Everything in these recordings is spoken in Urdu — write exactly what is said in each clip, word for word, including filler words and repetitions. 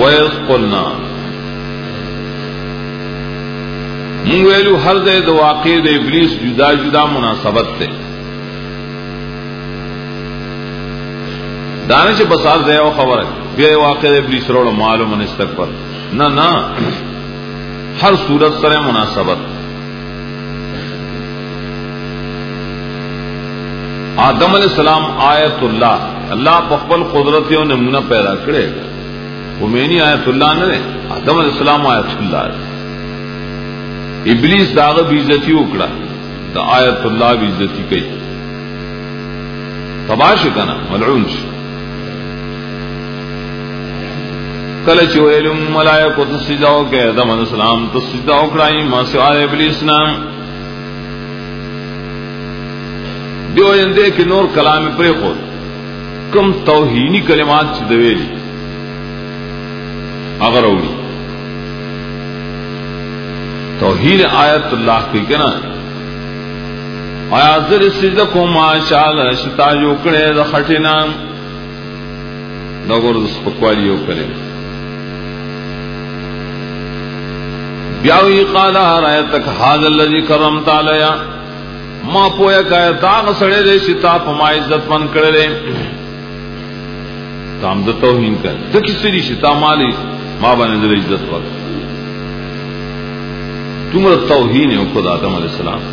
وَإِذْ قُلْنَا مونږ ویلو هر ځای د واقع د ابلیس جدا جدا مناسبت ته دانش بسار ځای او خبره بیا واقع د ابلیس وروړو معلومه نستکبر نه نه ہر صورت سره مناسبت آدم علیہ السلام آیت اللہ اللہ پخبل قدرت او نمونہ پیدا کرے گا وہ مینی آیت اللہ نہ آدم علیہ السلام آیت اللہ ابلیس داغ بیزتی اکڑا دا آیت اللہ بیزتی کئی تباش کنا ملعون شو کلچ ویلم ملائکو تسجداو کہ آدم علیہ السلام تسجداو کرائی ما سوائے ابلیس نام دیو جندے کہ نور کلام پر خود کم توہینی کلمات چی دویلی اگر اولی توہین آیت اللہ کی کنا آیات در سجدہ کو ماشاء شتا جو کڑے دا خٹینا دا گرد سپکوالی یو کرے بیاوی قالا رایتک حاضر اللذی کرمت علیا ما پویا کہا تاغ سڑے دے شتا پما عزت من کرے تام دا توہین کر دا کسی دی شتا مالی ما بنے در عزت وقت تمہر توہین ہے خود آدم علیہ السلام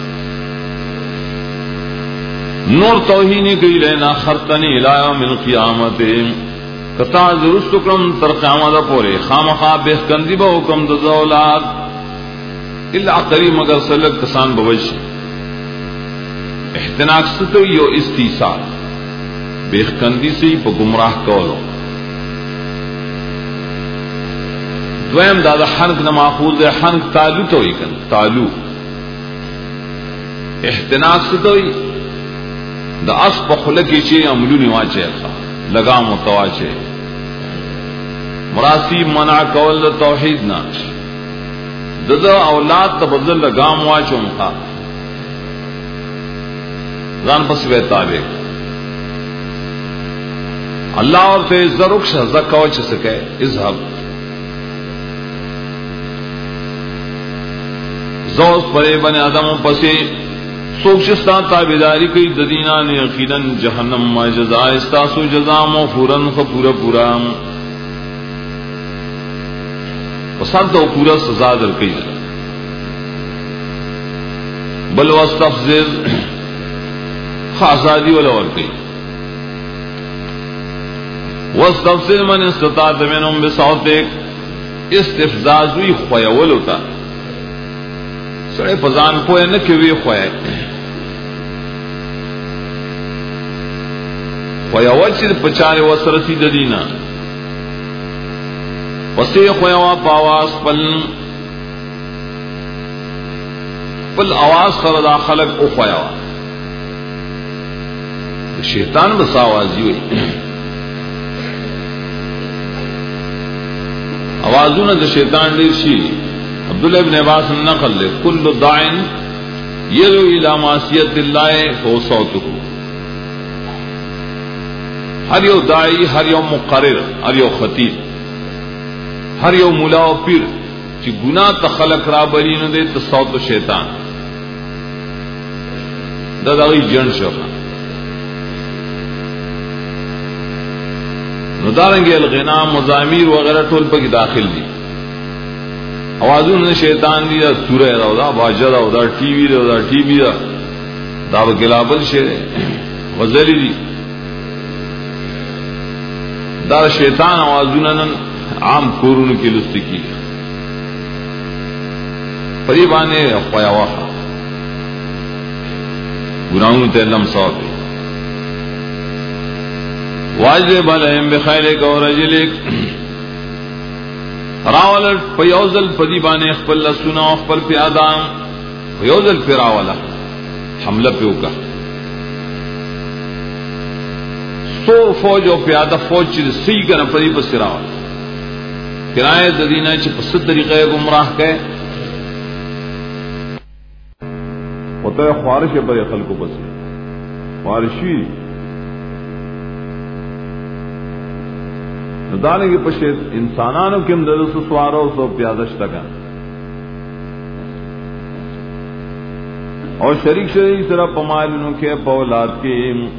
نور توہین کی لینا خرطنی الہ من قیامت کتا درست کرم تر قیامت پورے خام خواب بہکندی با حکم دا دولاد اللہ قریب مگر سلک کسان بوش احتناک ستو یو استیصال بہکندی سے پا گمراہ کولو دویم دادا حنک نماخوز ہے حنک تالو تو ہی کن تالو احتناک ستوئی دا اس پا خلقی چے عملو نواچے لگام و تواچے مراسی منع کول دا توحید نا دا دا اولاد تا بدل لگام واچو مخا زان پس بے تابع اللہ اور تے زرکش زکوچ سکے اذهب زوز پرے بنے آدموں پسے سوکشستان تابداری کی ددینان یقیناً جہنم ما جزا استاسو جزا موفورن خپورا پورا وصل تو پورا سزا در کئی بل واستفزز خاصادی والا اور کئی واستفزز من استطاعت منهم بصوتک استفزاز ہوئی خویول ہوتا سڑے پزان کوئے نہ کیوی خوئے خویاوات چید پچارے وسرسی ددینا وسی خویاوا پاواز پل پل آواز خردا خلق او خویاوا شیطان بس آوازی ہوئی آوازوں نے شیطان دیر شی عبداللہ ابن عباس نقل لے کل داعن یدعو الى معصیت اللہ فهو صوتہ ہر یو داعی ہر یو مقرر ہر یو خطیب ہر یو مولا و پیر چی گناہ تخلق را برینو دے تو صوت شیطان دا داغی جن شفا ندارنگی الغنام مزامیر وغیرہ ٹول پا کی داخل دی آوازون نے شیطان دی دا سورہ دا دا باجہ دا the T V the the T V دا دا بگلابل شیر غزلی دی دا شیطان آوازون عام کورون کی لستی کی فریبانے خویا واقع گناہوں تیلم صوت واجب علیہم بخیلک و رجلک راولت پیوزل پدی بانے اخپل لسونا اخپل پیادام پیوزل پی راولا حملہ پیو کا سو فوج و پیادہ فوج چیز سی کنا پدی پس راولا کرائے ددینہ چی پسد طریقہ گمراہ کہے ہوتا ہے خوارش ہے بڑے خلق کو بس خوارشی ندانے کے پشے انسانانو کم درس سوارو سو پیادش لگا اور شریک شریک سرا پمالنوں کے پولاد کے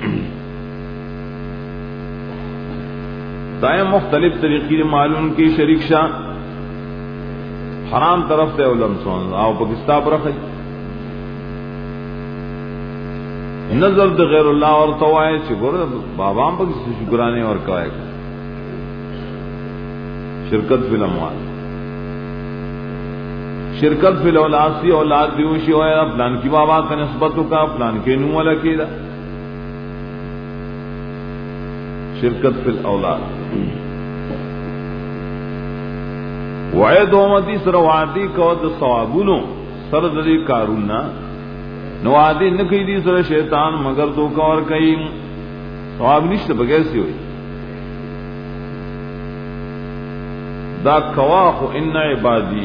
دائیں مختلف طریقے معلوم کی شریک شاہ حرام طرف سے علم سون آؤ پاکستان پر رکھ نظر د غیر اللہ اور توائے شکر بابام پر کسی شکرانے اور کوائے شرکت فی الاموال شرکت فی الاولاد سی اولاد دیوشی ہویا پلان کی بابا کا نسبتوں کا پلان کے نو والا کیدا شرکت فی الاولاد وعید اومتی سر وعدی کود ثوابونو سر دری کارونا نوادی نکی دی سر شیطان مگر دو کا اور کئی ثواب نشت بغیر سی ہوئی دا کواخ ان عبادی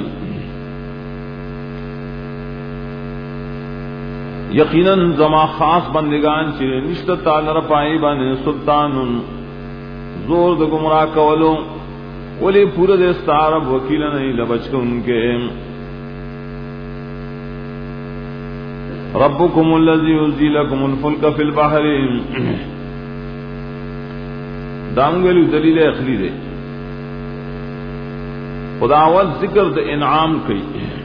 یقیناً زما خاص بندگان چرے نشت تعالی پائی بان سلطان زور د گمراہ کولو ولی پورا دے ستارب وکیل نہیں لبچ کے ان کے ربکم الذی یزی لکم الفلک فی البحر دانگلو دلیل اخلی دے خداوت ذکر د انعام کی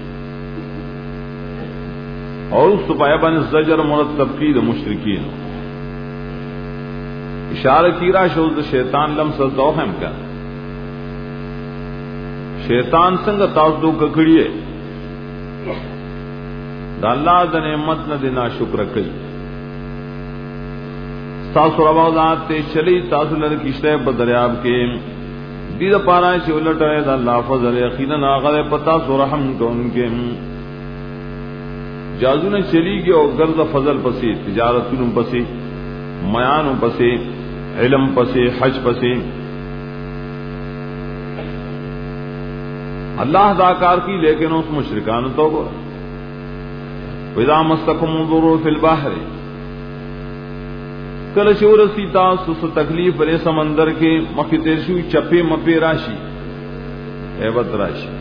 اور اس پایا بن زجر مرتب کی د مشرکین اشارہ کی را شوز شیطان لمس دوہم کا شیطان سنگ تاسدو ککڑیے دا اللہ دا نعمت نہ دینا شکر کئی تاسو روا ذات تے چلی تاسو لر کشتے بدریاب کے دید پارا چھ الٹ ہے دا اللہ فضل یقینا آغا پتا سو رحم کون کے جازو نے چلی گی اور گرد فضل پسی تجارتوں پسی میانوں پسی علم پسی حج پسی اللہ داکار کی لیکن اس مشرکان تو گو وَإِذَا مَسَّكُمُ الضُّرُّ فِي الْبَحْرِ کل شورسی تاسو سے تکلیف رے سمندر کے مخیتشو چپے مپے راشی ایبت راشی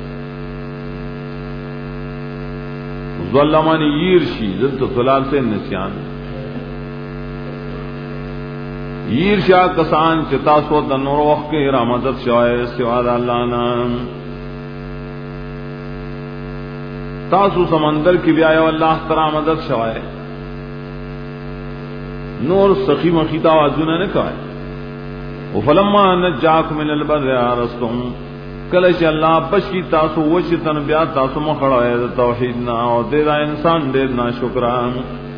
ظلمان یرشی ضد ظلال سے نسیان یرشا کسان چتاسو تنور وقت کے رامدت شوائے سواد اللہ نام تاسو سمندر کی بیایا اللہ ترا مدد شوائے نور سخی مخیتا آزونا نے کہا وفلما نجاکم من البر آرستم کلش اللہ بشی تاسو وچ تنبیات تاسو مخڑا ہے توحیدنا اور دیدہ انسان دیدنا شکران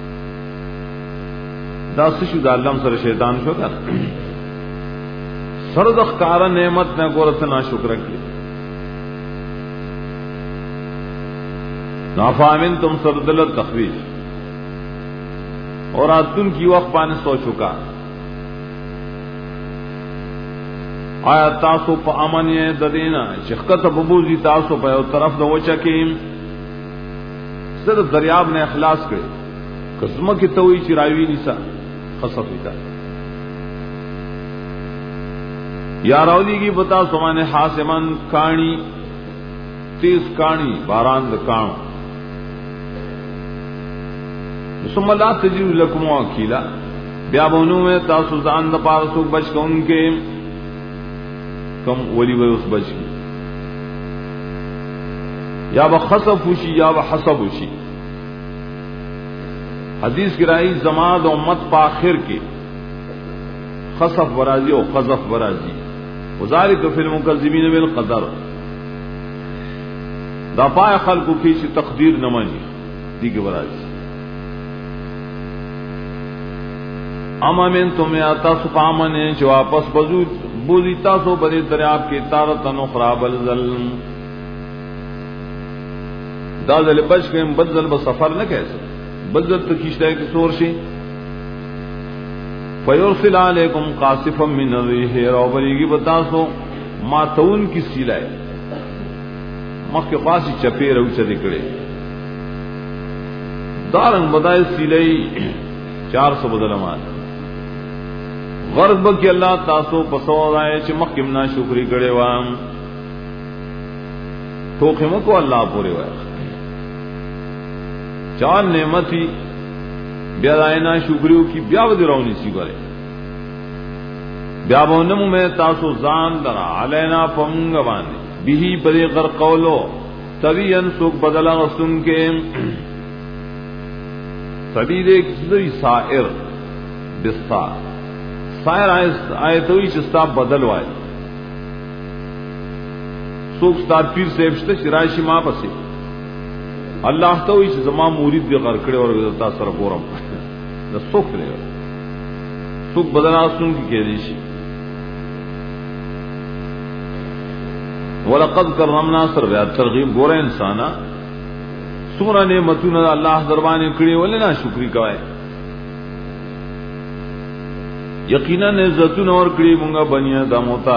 دا سشو دا اللہ سر شیطان شکر سردخ کارا نعمت نے گورتنا شکر کی نافامن تم سردلت تخویف اور آتن کی وقت پانے سو چکا آیا تاسو پا امنی ددینا شخت ببوزی تاسو پا او طرف دو چکیم سر دریاب نے اخلاص کرے قسم کی توئی چراوی نیسا خصفی تا یا راولی کی بتا سمانے حاسمان کانی تیز کانی باران دا کانو ثم لا تجد لكم وكيلا بیابونو میں تاسو زان دا پارسو بچ کا ان کے کم ولی وی اس بچ کی یا بخصف ہوشی یا بحسب ہوشی حدیث کی رائی زماد امت پاخر کے خصف برازی اور قذف برازی وذالک فی المکذبین بالقدر دا پای خلقو کیسی تقدیر نمانی دی کے برازی اما من تمہیں آتا سپامن ہے جو واپس بوزی تاسو بدے دریاب کے تارتن اخرى بلزل دا ذل بچ کے بدل بسفر نہ کیسے بدل تو کشتے کی سور شی فیرسل علیکم قاصفا من الریح روبری کی بتاسو ماتون کی سیلائے مخ کے پاس چپے رو چلے کڑے دارنگ بدائے سیلئی چار سو بدل مان غرب کی اللہ تاسو پسو رائے چھ مخیم نا شکری کرے وام توخیم کو اللہ پورے وائے چار نعمتی بیا دائنا شکریو کی بیا ودی رونی سی کرے بیا بونمو میں تاسو زان لرا علینا پمنگوانے بیہی پدی غر قولو طبیعن سوک بدلا غسن کے طبیع دے کسی سائر بستا سائر آیتوی چستا بدل وائے سوک ستا پیر سیبشتا شرائشی ما پسی اللہ توی چھ زمان مورید دی غر کڑے اور گزرتا سر گورم دا سوک لے سوک بدلا غسن کی کہہ دیشی وَلَقَدْ كَرَّمْنَا سر بیا ترغیب گورے انسانا سورہ نعمتون اللہ دربانے کڑی ولینا شکری کوئے یقیناً عزتون اور کڑی منگا بنی آدم ہوتا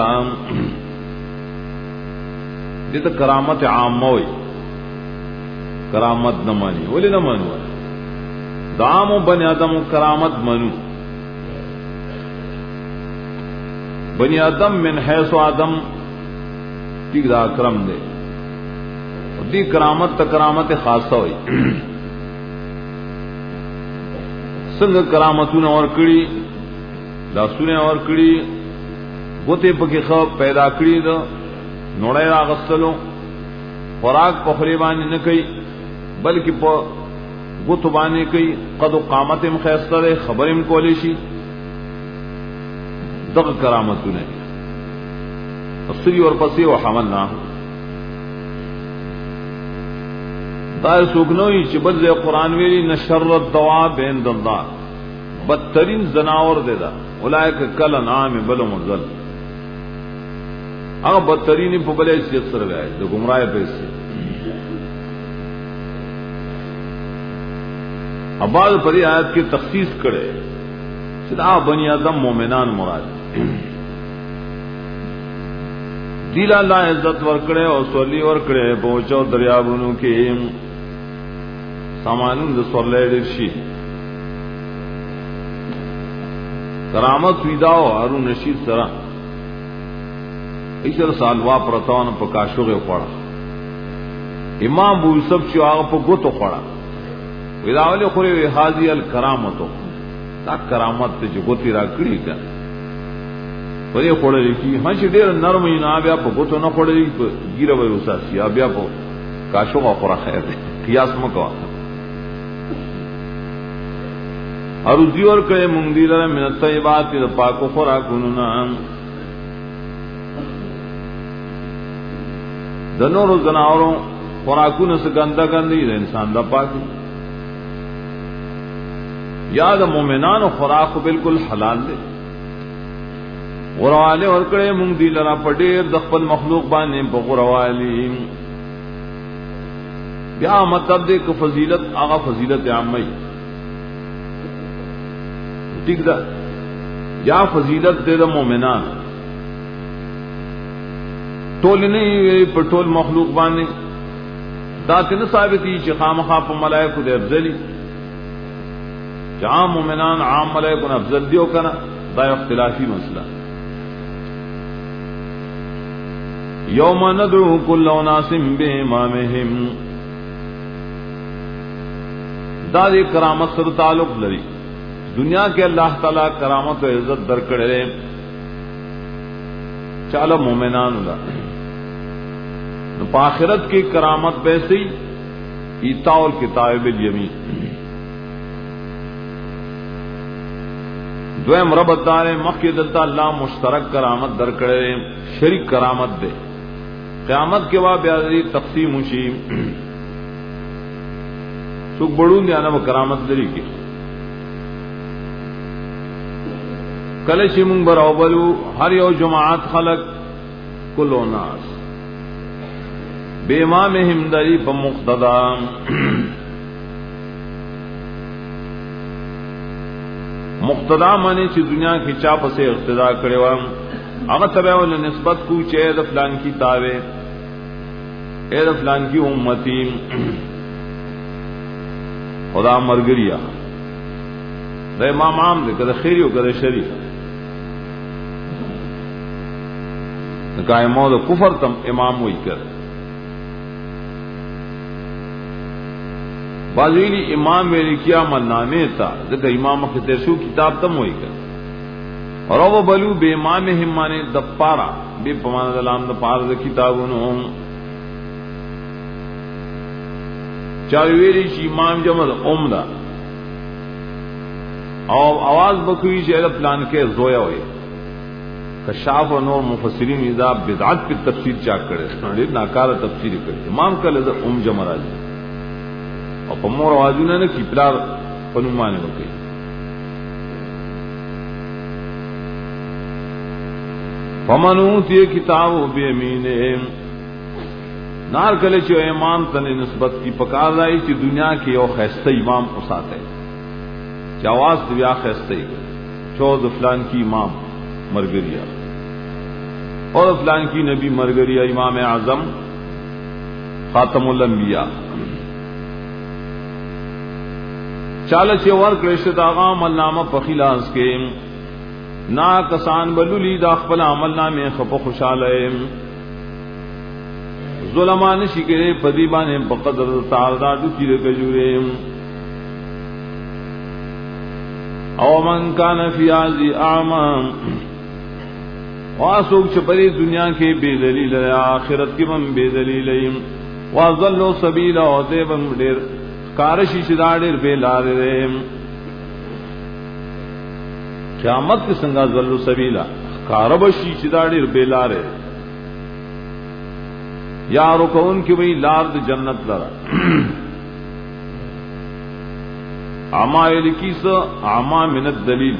دیتا کرامت عام ہوئی کرامت نمانی ولی نمانو دامو بنی آدم کرامت منو بنی آدم من حیث آدم ٹھیک دا کرم دے دی کرامت تا کرامت خاصہ ہوئی سنگ کرامتون اور کڑی لاسونے اور کڑی گوتے پکی خواب پیدا کڑی دا نوڑے را غسلو خوراک پخلی بانی نکئی بلکہ پا گوتو بانی کئی قد و قامت مخیستہ دے خبرم کولیشی دغ کرامتون ہے اصری اور پسی و حمل نہ دائر سوکنوی چی بدز قرآن ویلی نشر الدواب عند اللہ بدترین زناور دے دا اولائک کل انعام بلو مزل اگر بدترینی پا بلے سیت سر گئے دو گمراہ پیسے اباد پری آیت کی تخصیص کرے چلا بنی آدم مومنان مراد دیل اللہ عزت ورکڑے اور سولی ورکڑے پہنچو دریابونو کی سامانون دا سورلے درشی کرامت ویداو حرون رشید سرا ایسر سالوا پرتوان پا کاشوغے پڑا امام بو یوسف چو آغا پا گوتو پڑا ویداولی خوری وی حاضی الکرامتو تا کرامت تے جو گوتی را کری کر پدې خوړلې کی هڅ ډېر نرم نه بیا په ګوتو نه خوړلې په ګیره وې وساسي بیا په کاشو غوړه خیر دی قیاس مکو ارزي ور کړه مونږ دې لره من طیبات د پاکو خوراکونو نه د نورو زناورو خوراکونو څخه ګنده ګندې د انسان د پاک یا د مؤمنانو خوراک بالکل حلال دی غرواله ورکړې مونږ دی لرا پډېر د خپل مخلوق باندې په غروالی بیا مطلب دې کو فضیلت هغه فضیلت عامه ٹھیک ده یا فضیلت دې د مؤمنان ټول نه په ټول مخلوق باندې دا تن ثابتي چې خامخا په ملائکه دې افضلی چې عام مؤمنان عام ملائکه افضل دیو کنه دا اختلافي مسله یوم ندعو کل اناس بامامهم دا دی کرامت سر تعلق لري دنیا کے اللہ تعالی کرامت و عزت درکڑے چالا مومنان اللہ آخرت کی کرامت پیسی ایتاء الکتاب بالیمین دویم رب دار مخی دلتا اللہ مشترک کرامت درکڑے شریک کرامت دے قیامت کے بعد بیادری تقسیم ہوشی سوک بڑون دیانا وہ کرامت دری کی کلشی منگ براو بلو ہر یو جماعت خلق کلو ناس بے امامہم دری پا مقتدا مقتدا مانے چی دنیا کی چاپ سے اقتدا کرے وام اگر تبعو نسبت کو چے اے فلان کی تاوے اے فلان کی امتی خدا مرگریا دا امام عام دے کدے خیری و کدے شریف قائمو د کفر تم امام وی کر بازویلی امام ویلی کیا منامے تا ذکر امام کی تیرشو کتاب تم وی کر اور او بلو بے امام ہمانے دپارا بے پمان دلام دپار د کتابونو چاویلی چی امام جمع عمدہ او آواز بکوی چی پلان کے زویا ہوئے کشاف و نور مفسرین اذا بدعت پہ تفسیر چاک کرے ناکار تفسیر کرے امام کا لذا ام جمع راجی اور پمور آوازوں نے کی پلار پنمانے بکئی فمن اوتی کتابو بیمینے نار کلے چو امام تن نسبت کی پکار رائی چی دنیا کی او خیستہ امام اساتے چی آواز دیا خیستہ چود فلان کی امام مرگریا اور فلان کی نبی مرگریا امام اعظم خاتم الانبیاء چالچ ورک رشد آغام النامہ پخیلاز کے نا کسان بلولی داخل عمل نامے خپ خوشالے ظلمان شکرے پدیبانے بقدر تاردادو کی رکجورے او من کان فی آزی اعمام واسوک چپری دنیا کے بے دلیل آخرت کی من بے دلیل وازلو سبیل ہوتے بن دیر کارشی شدا دیر بے لارے رے قیامت کے سنگا ذلو سبیلا کاربشی شدا دیر بے لارے یا رکون کی وہی لارد جنت لرا عما یلکی سا عما من الدلیل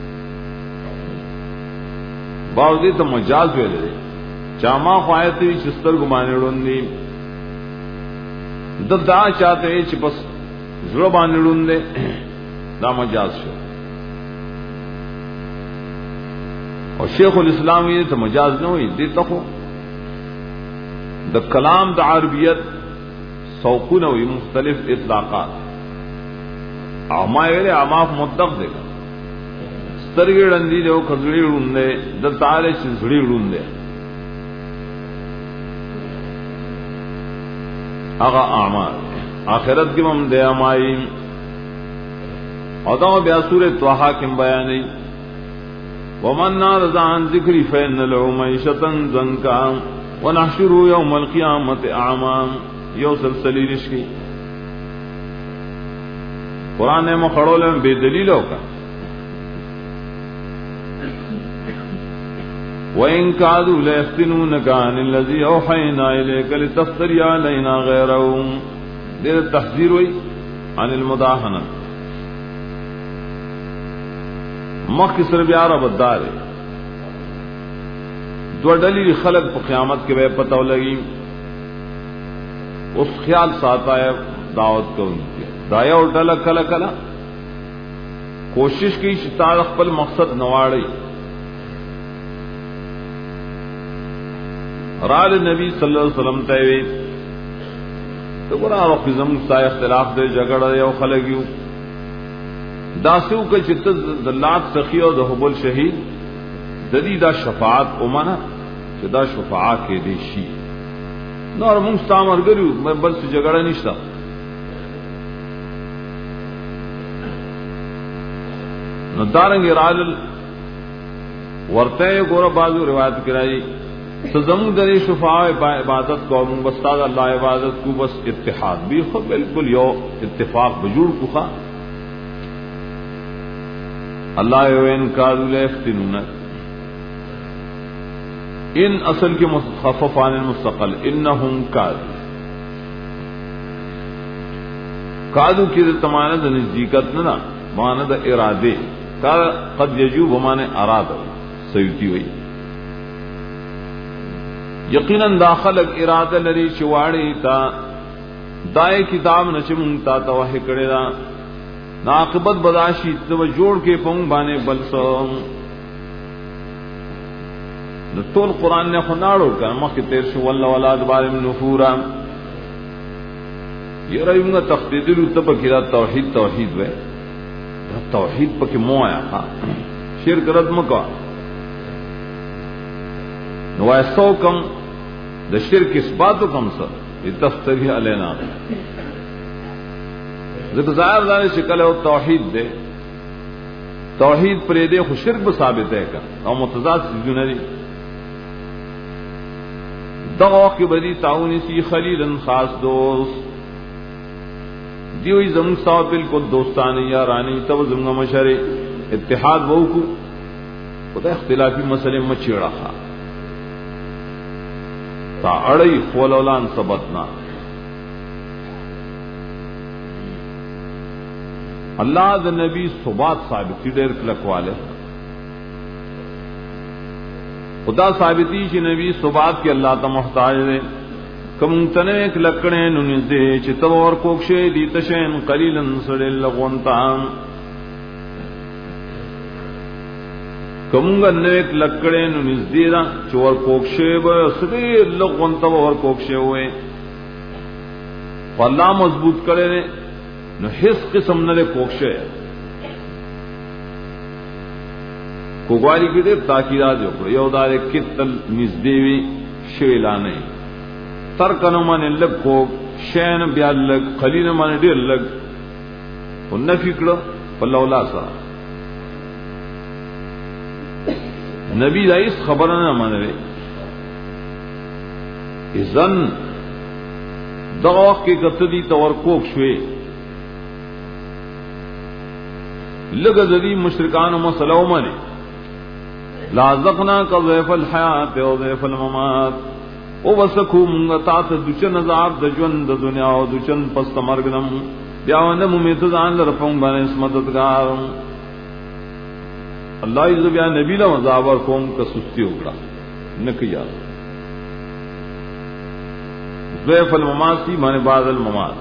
باوزی تا مجاز ویلے دے چاما خواہیتی چستر گمانے ڈوندی دب دا چاہتے ہیں چی پس ضربانے ڈوندے دا مجاز شو اور شیخ الاسلام یہ تا مجاز نہ ہوئی دیتا خو دا کلام دا عربیت سوقون ہوئی مختلف اطلاقات عما ویلے عماف مطلق دے گا سترگی ڈندی دے کھزڑی ڈوندے دلتالے چزڑی ڈوندے اغا اعمال آخرت کی مم دے امائی اور دعو بیا سورہ توحا کم بیانی ومن نارض عن ذکری فین لہو معیشتا ضنکا ونحشروا یوم القیامت اعما یو سلسلی رشکی قرآن میں کھڑو لے بے دلیلوں کا وَإِن كَادُوا لَيَفْتِنُونَكَ عَنِ الَّذِي أَوْحَيْنَا إِلَيْكَ لِتَفْتَرِيَ عَلَيْنَا غَيْرَهُ دیر تحذیر ہوئی عن المداحنہ مخ کسر بیارہ بدار ہے دو ڈلی خلق پا قیامت کے بے پتہ لگی اس خیال ساتا ہے دعوت کو ان کی دایا اور ڈالا کلا کلا کوشش کی شتار اخپل مقصد نواڑی رال نبی صلی اللہ علیہ وسلم تیوی تو برا رقیزم سا اختلاف دے جگڑ دے او خلقیو داسو کا چت دلات سخی او دحب الشہید ددی دا شفاعت امانا چه دا شفاعت کے دے شی نور منستامر گریو میں بل سے جگڑا نشتا ندارنگ رال ورتے گورا بازو روایت کرائی سزم در شفاع عبادت کو بستاد اللہ عبادت کو بس اتحاد بھی خود بالکل یو اتفاق بجوڑ کو خواہ اللہ وین کادو لیفتنون ان اصل کے مخفف عن المستقل انہم کادو کادو کی تماند نزدیکت نہ ماند ارادے قد یجوب مانے اراد سیوتی ہوئی یقیناً داخل ارادہ لری چواڑی تا دائے کتاب نچمون تا توحی کرے دا ناقبت بداشی تو جوڑ کے پنگ بانے بلسوں طول قرآن نے خناڑو کر مخی تیر شو واللہ والاد بارے من نفورا یہ رہی گا تخدید تب کیا توحید توحید وے توحید پک مو آیا ہاں شرک رد مکا نو ایسو کم د شرک اثباتو کم سر لتفتری علینا ذکر ظاہر دانے شکل ہے توحید دے توحید پر دے خو شرک بھی ثابت ہے کا اور متضاد سیزون دی دغا کی بدی تعاونی سی خلیلن خاص دوست دیوئی زمون سوا بالکل دوستانی یا رانی تب زمون مشر اتحاد وہو کو خدا اختلافی مسئلے مچیڑا خوا تا اڑی خولولان ثبتنا اللہ دا نبی ثبات ثابتی دیر کلک والے خدا ثابتی چی نبی ثبات کی اللہ تا محتاج دے کم تنویک لکڑے ننیز دے چی تبور کوکشے لیتشین قلیلن سڑے لغونتام کمونگا نویک لکڑے ننیز دے دا چور کوکشے با سڑے لغونتا ور کوکشے ہوئے فاللہ مضبوط کرے دے نو حس قسم نہ کوکشے کوگواری کی دیر تاکیدات جو کرو یو دارے کتل نزدیوی شویلا نہیں ترکنو مانے لگ کوک شین بیال لگ خلین مانے دیر لگ و نفی کرو پلولا سا نبی دا اس خبرنا مانے رے ازن دغا وقت کے قتلی تور کوک شوی لگ ذری مشرکان و مسلو منے لازقنا کا ضعف الحیات و ضعف الممات او بسکو منگا تات دوچن عذاب دجون د دنیا و دوچن پست مرگنم بیاوندم امیتزان لرفن بان اسمددگار اللہ عزو بیا نبی لم عذاب ورکوم کا سستی اگڑا نکیا ضعف الممات سی مانے بعد الممات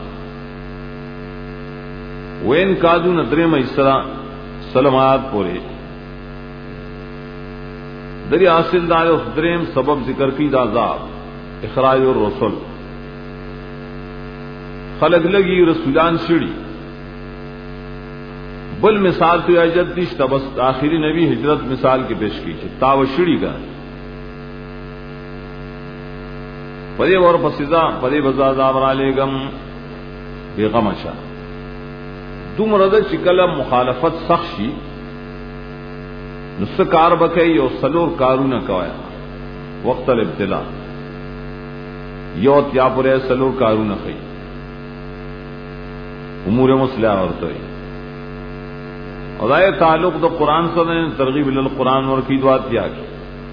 وین کادو ندرے مئسرا سلمات پورے دری حاصل دار دریم سبب ذکر کی دازاب اخراج الرسل خلق لگی رسولان شڑی بل مثال تو اجد دیش تبس آخری نبی ہجرت مثال کے پیش کی تاو شڑی کا پدے اور پسیزا پدے بزازاب رالے گم بے غمشا تم رد چکل مخالفت سخشی نس کار بکئی اور سلور کارو نہ کوایا وقت الابتلا یوت یا پورے سلور کارو نہ خئی امور مسلح اور تو اور آئے تعلق تو قرآن سے ترغیب القرآن اور کی دعات کیا کی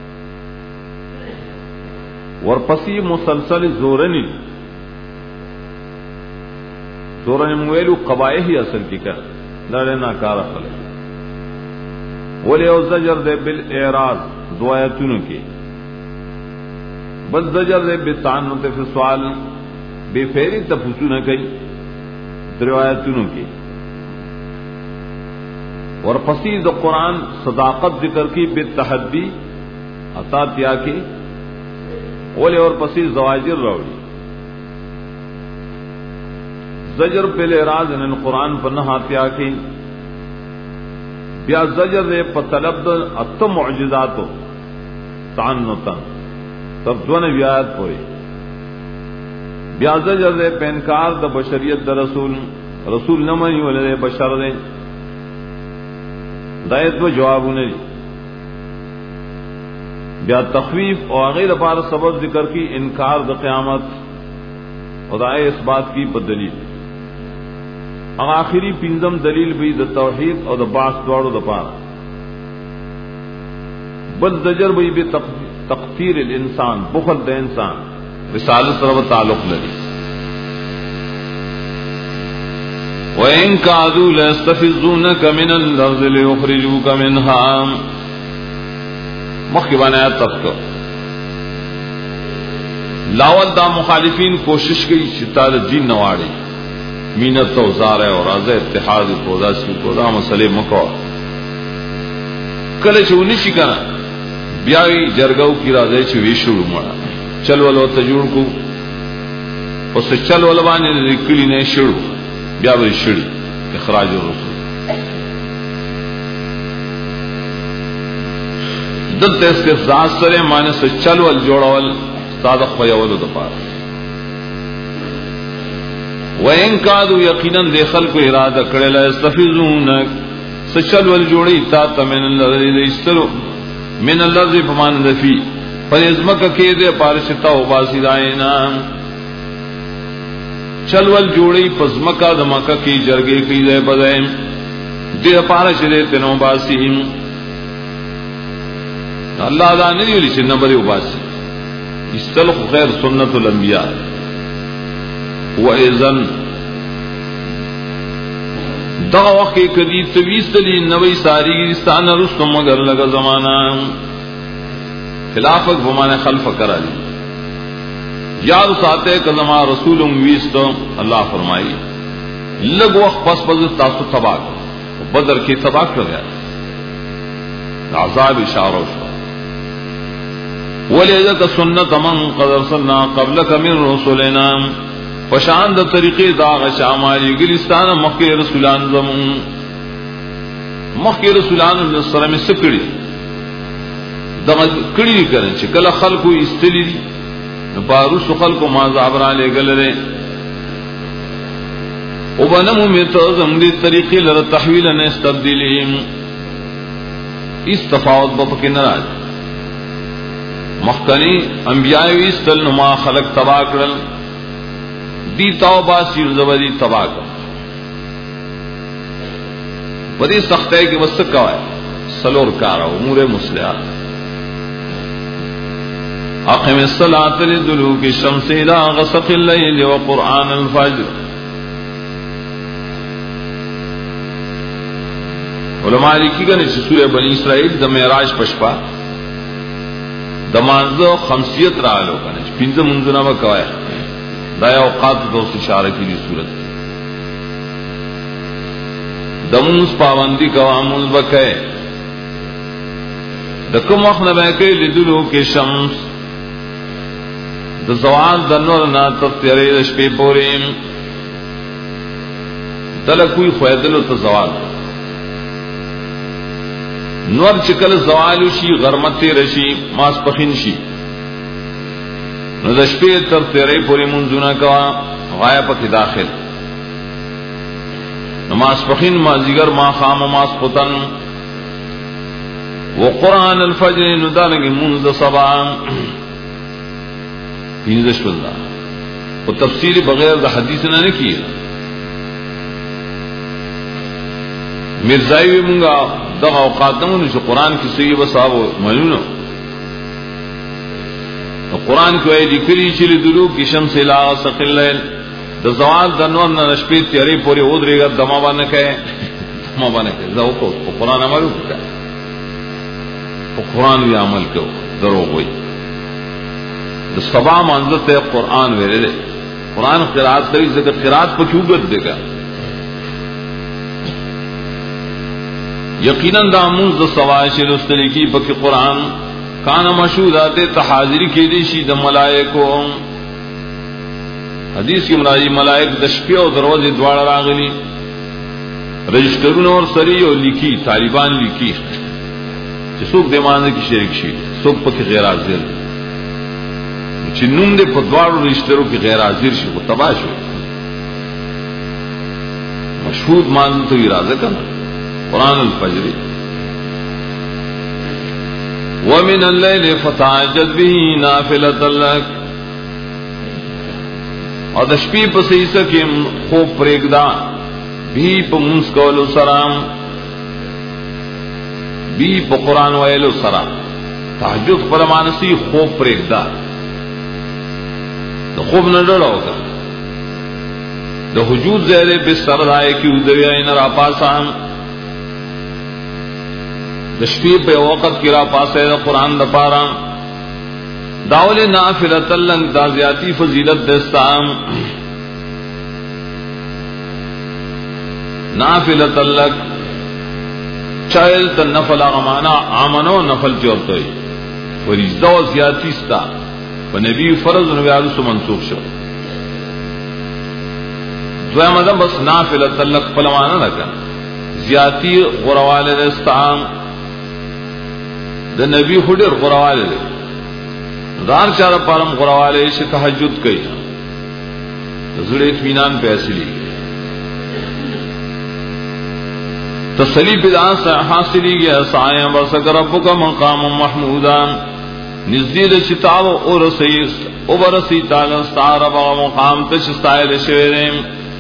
اور پسی مسلسل زورنی زورنی مویلو قبائح ہی اصل کی کر لڑے ناکار خلق ولی او زجر دے بالاعراض دعایتونو کی بس زجر دے بتعنت فی سوال بے فیری تفسو نہ کئی روایتونو کی اور پسید قرآن صداقت ذکر کی بالتحدی عطا تیا کی ولی اور پسید زواجر روڑی زجر بالاعراض ان القرآن پر نہ تیا کی بیا زجر دے پتلب ات معجزاتو تعنتا تب دون بیایت پوری بیا زجر دے پینکار دا بشریت دا رسول رسول نمانی ولدے بشر دے دایت و جوابو نری بیا تخویف اور غیر پار سبب ذکر کی انکار دا قیامت اور دائے اس بات کی بدلیل آخری پنزم دلیل بھی دا توحید اور دا باس دوڑو دا پارا بل زجر بھی بے تقتیر الانسان بخل دا انسان رسالت رب تعلق لدی وَإِن كَادُوا لَيَسْتَفِزُّونَكَ مِنَ الْأَرْضِ لِيُخْرِجُوكَ مِنْهَا مخیبان آیات تفکر لاول دا مخالفین کوشش کی شتا دا دین نواڑی مینت تو زار ہے اور آزا اتحاد پودا سی پودا مسئلے مکو کل چونی شی کنا بیاوی جرگاو کی رازے چوی شروع مڑا چل ولو تجوڑ کو اس سے چل ولو بانے رکلی نے شروع بیاوی شروع اخراج الرسول دلته استفزاز سره معنی سره چل ول جوړول استاد خو یولو د پاره وین کادو یقینا د خلق اراده کړل استفزون سچل ول جوړی تا تمن الذی استرو من الذی فمان ذفی فیزمک کې دې پارشتا او باسی داینا چل ول جوړی پزمکا د مکه کې جرګې کې دې بدایم دې پارشه تنو باسی اللہ دا نہیں ویلی چې نمبر وباسي استلخ خیر سنت الانبیاء واذن دغه وخت کې کدی تویستلی نوې ساری ستان رستم مگر لگا زمانہ خلافت بمانه خلف کرالی یاد ساته کلمہ رسول ویست اللہ فرمائی لگ وقت پس پس تاسو تباہ بدر کی تباہ کر گیا عذاب اشارہ وَلِذَكَ سُنَّةَ مَنْ قَدْ أَرْسَلْنَا قَبْلَكَ مِنْ رُسُلِنَا فشان د طریقې دا شامالي ګلستان مخکې رسولان زمون مخکې رسولان الله صلی الله علیه وسلم سکړي دا کړي کړي چې کله خلکو استلی نو بارو خلکو ما زابر علی ګلره او بنمو میته زمدي طریقې لره تحویل نه استبدالیم استفاوت په کې ناراض مخکنی انبیاء ویستل نما خلق تباہ کرل دی توبہ سیر زبری تباہ کرل بڑی سخت ہے کہ بس سکا ہے سلور کارا امور مسلحہ اقم الصلاة لدلوک الشمس الى غسق اللیل وقرآن الفجر علماء لکھی گا نیچے سورہ بنی اسرائیل دا معراج پشپا دمانزو خمسیت رالو کنه پنځه منځونه وکوي دا یو اوقات د اوس اشاره کیږي صورت دموس پابندی کوامل وکای د کوم وخت نه وکای لیدلو کې شمس د زوال د نور نه تطیرې د شپې پورې تل کوئی خویدلو ته زوال نور چکل زوالو شي غرمت رشي ماس پخین شي نو د شپې تر تیرې پورې منځونه کوا غایب کې داخل نماز پخین ما زیګر ما خام ماس پتن وقران الفجر نو دالګي منځ صبا پینځه شپږه او تفسیر بغیر د حدیث نه نه کیږي مرزاوی مونږه دغه اوقاتونو چې قران کې صحیح وساو ملونو قران کې وایي لیکلي چې دلو کې شمس لا سقل الليل د زوال د نور نه شپې تیرې پورې ودرېګا دما باندې کوي دما باندې کوي زه وکړو په قران عمل وکړه په قران وی عمل کوو درو وي د سبا منځ ته قران ویل قران قرات کوي ځکه قرات په کېوګد دیګا یقینا دا منز د سواشل استلیکی پکې قران کان مشهودات تحاضری کې دي شي د ملائکو حدیث کې مرادی ملائک د شپې او دروازې دواړه راغلي رجسټرونه اور سری او لیکي طالبان لیکي چې څوک د مانځ کې شریک شي څوک پکې غیر حاضر چې نوم دې په دواړو رجسټرو کې غیر حاضر شي او تباہ شي مشهود مانځ ته اراده کړه قرآن الفجر ومن الليل فتعجد به نافلة لك اور د شپې په سیسه کې خوب پرېږدا به په منځ کولو سره به په قرآن ویلو سره تهجد پر مانسي خوب پرېږدا د خوب نه ډړاوګه د وجود زهره په سر راي کې ودوي نه را پاسان د شپې په وخت کې را پاسه د قران د پاره داول نافله لن دا زیاتی فضیلت دستام نافله لک چایل ت نفل غمانا امنو نفل چورته فریضه او زیاتی ستا په نبی فرض نو بیا رسو منسوخ شو دوی مدام بس نافله لک پلوانا نه کړه زیاتی غرواله دستام د نبی خډر قرواله دار چاره پرم قرواله چې تهجد کوي زړه اطمینان په اصلي تسلی بدعا حاصلی گیا سایہ برسک ربک مقام محمودا نزدید چتاو اور سیس اوبرسی تعالی ستارب مقام تش ستایل شویرم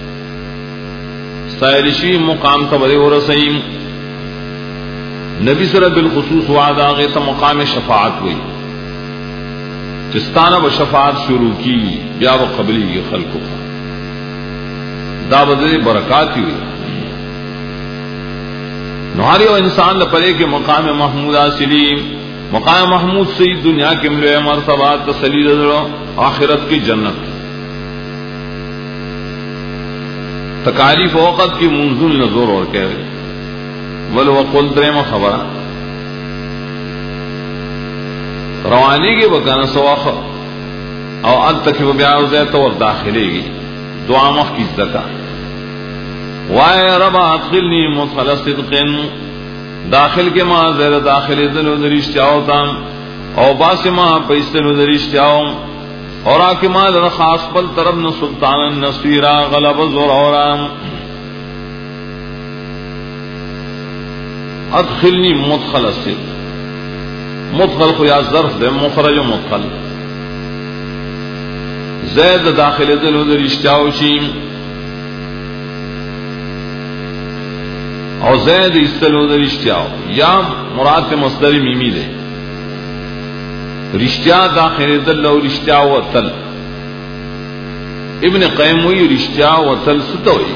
ستایل شی مقام تبری اور سیم نبی سره بالخصوص وعدہ غیت مقام شفاعت ہوئی چستانہ و شفاعت شروع کی بیا و قبلی کی خلقو دا بدل برکات ہوئی نواری و انسان لپرے کے مقام محمود حاصلی مقام محمود سے دنیا کے ملوے مرتبات تسلی دلو آخرت کی جنت تکالیف وقت کی منزل نظور اور کہہ رہے ولو وقل درم خبر روانی کی بکانا سواخ او اد تک وہ بیاو زیت اور داخلے گی دعا مخ کی زکا وائے رب ادخلنی مدخل صدق داخل کے ماں زیر داخل دلو درشتیاو تام او باس ماں پیستلو درشتیاو اور آکے ماں لرخاص پل طربن سلطانا نصیرا غلب زورورا ادخلنی مدخل صدق مدخل خویا ظرف دے مخرج و مدخل زید داخل دلو درشتیاو شیم اور زید استلو در رشتیاو یا مراد کے مصدر میمی دے رشتیا داخل دل و رشتیا و تل ابن قیم ہوئی رشتیا و تل ستوئی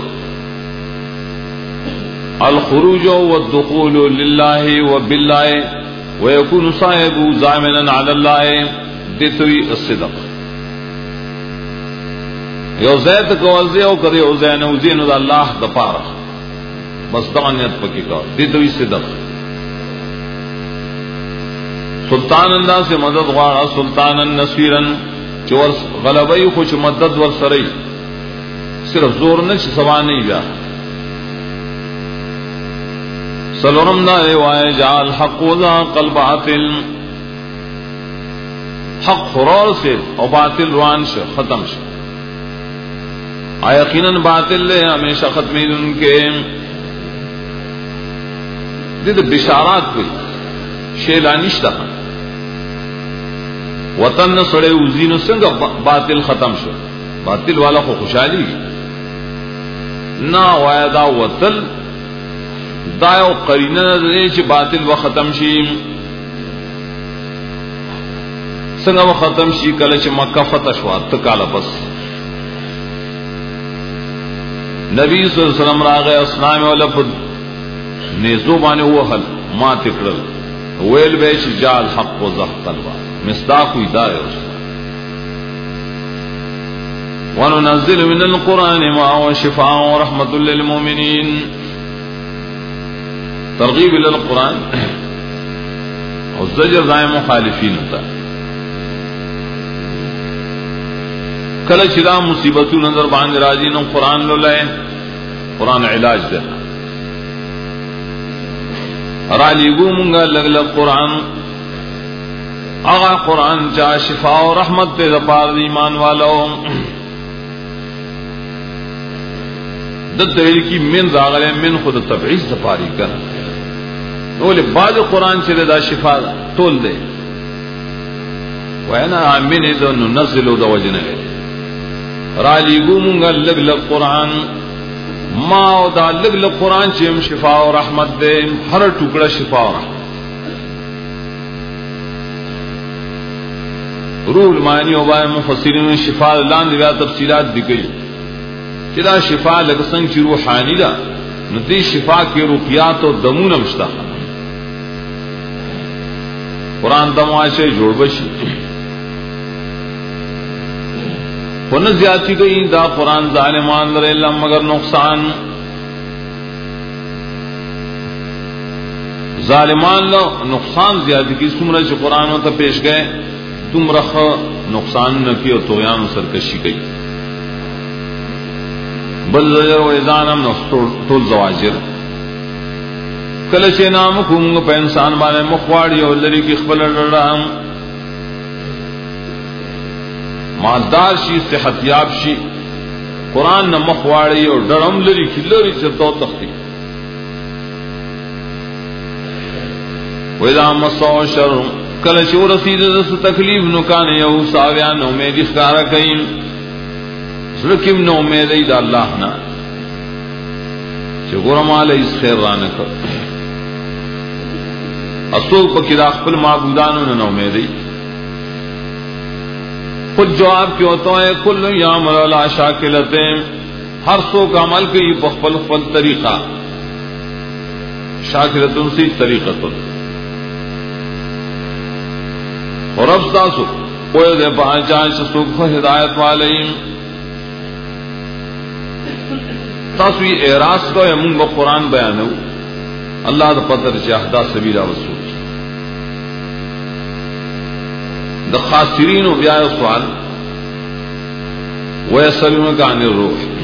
الخروج والدخول للہ و باللہ ويكون صاحب ضامنا على الله دتوی الصدق یو زید کو وزے او کرے او زین او زین اللہ دپارہ بس دغنیت پکی کار دیتوی صدق سلطان اللہ سے مدد غارا سلطانا نصیرا چور غلبی خوش مدد ور سرئی صرف زور نش سوا نہیں بیا سلورم دا روائے جعل حق وزا قلب باطل حق فرور سے اور باطل روان سے ختم سے یقیناً باطل لے ہمیشہ ختمی ان کے دید بشارات ہوئی شیلانشتہ وطن سڑے وزین سنگ باطل ختم شو باطل والا کو خوشحالی نا وعدہ وطل دایو قرینہ دے چھ باطل و ختم شی سنگ و ختم شی کل چھ مکہ فتح شوا تکالا بس نبی صلی اللہ علیہ وسلم راغے اسلام والا پد نیزو بانے وہ حل ما تکرل ویل بیش جال حق و زخ طلبا مصداق ہوئی دائے اس وَنُنَزِّلُ مِنَ الْقُرْآنِ مَا هُوَ شِفَاءٌ وَرَحْمَةٌ لِّلْمُؤْمِنِينَ ترغیب القرآن اور زجر دائم مخالفین ہوتا کل چدا مصیبتوں نظر باندھ راجی نو قرآن لو لائے قرآن علاج دینا رالی گو منگا لگ لگ قرآن آغا قرآن چا شفاء و رحمت تے دپار ایمان والو دد کی من راغلے من خود تبعیض دپاری کنا بولے بعد قرآن چلے دا شفاء تول دے وینا من دو ننزلو دا وجنہ رالی گو منگا لگ لگ قرآن ما او دا لگ لگ قرآن چیم شفاء و رحمت دے ہر ٹکڑا شفاء و رحمت روح المعانی و بائے مفسرین شفاء لان دیا تفصیلات دی گئی چلا شفاء لگسنگ چی روحانی دا ندی شفاء کی رقیات و دمون مشتا قرآن دمواشے جوڑ بشی ون زیادتی گئی دا قرآن ظالمان در اللہ مگر نقصان ظالمان لو نقصان زیادتی کی سمرہ چی قرآن ہوتا پیش گئے تم رخ نقصان نکی اور طغیان و سرکشی گئی بل زجر و اذانم نستول زواجر کله چې نام کوم په انسان باندې مخواړي او لري کې خپل رړام مالدار شي صحتياب شي قران نه مخواړي او ډرم لري کې لري چې تو تختی وإذا مسوا شر کله چې ورسید د تکلیف نو کان یو ساویان امید ښکارا کین زلکم نو امید دی د الله نه چې ګورم علی خیر رانه کړ اصول په کې د خپل معبودانو نه امید دی خود جواب کیوں تو ہے کل یعمل علی شاکلتہ ہر سو کا عمل کی په خپل خپل طریقہ شاکلتن سی طریقتن اور اب تاسو کوئی دے پہنچان شسوک ہدایت والیم تاسو یہ اعراض کو ہم با قرآن بیانو اللہ دا پتر چاہدہ سبیلہ وصول دا خاسرین و بیاء سوال ویسلونک عن الروح